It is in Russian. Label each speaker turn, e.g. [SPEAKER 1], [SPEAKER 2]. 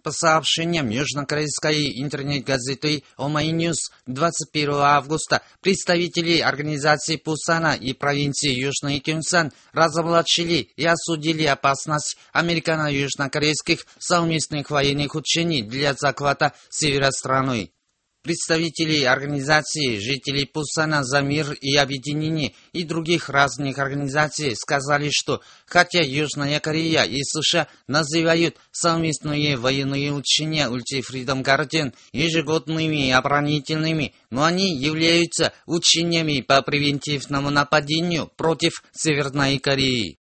[SPEAKER 1] По сообщениям южнокорейской интернет-газеты Omae News 21 августа представители организации Пусана и провинции Южный Кёнсан разоблачили и осудили опасность американо-южнокорейских совместных военных учений для захвата севера страны. Представители организации, жителей Пусана за мир и объединение и других разных организаций сказали, что хотя Южная Корея и США называют совместные военные учения Ulti Freedom Guardian ежегодными и оборонительными, но они являются учениями по превентивному нападению против Северной Кореи.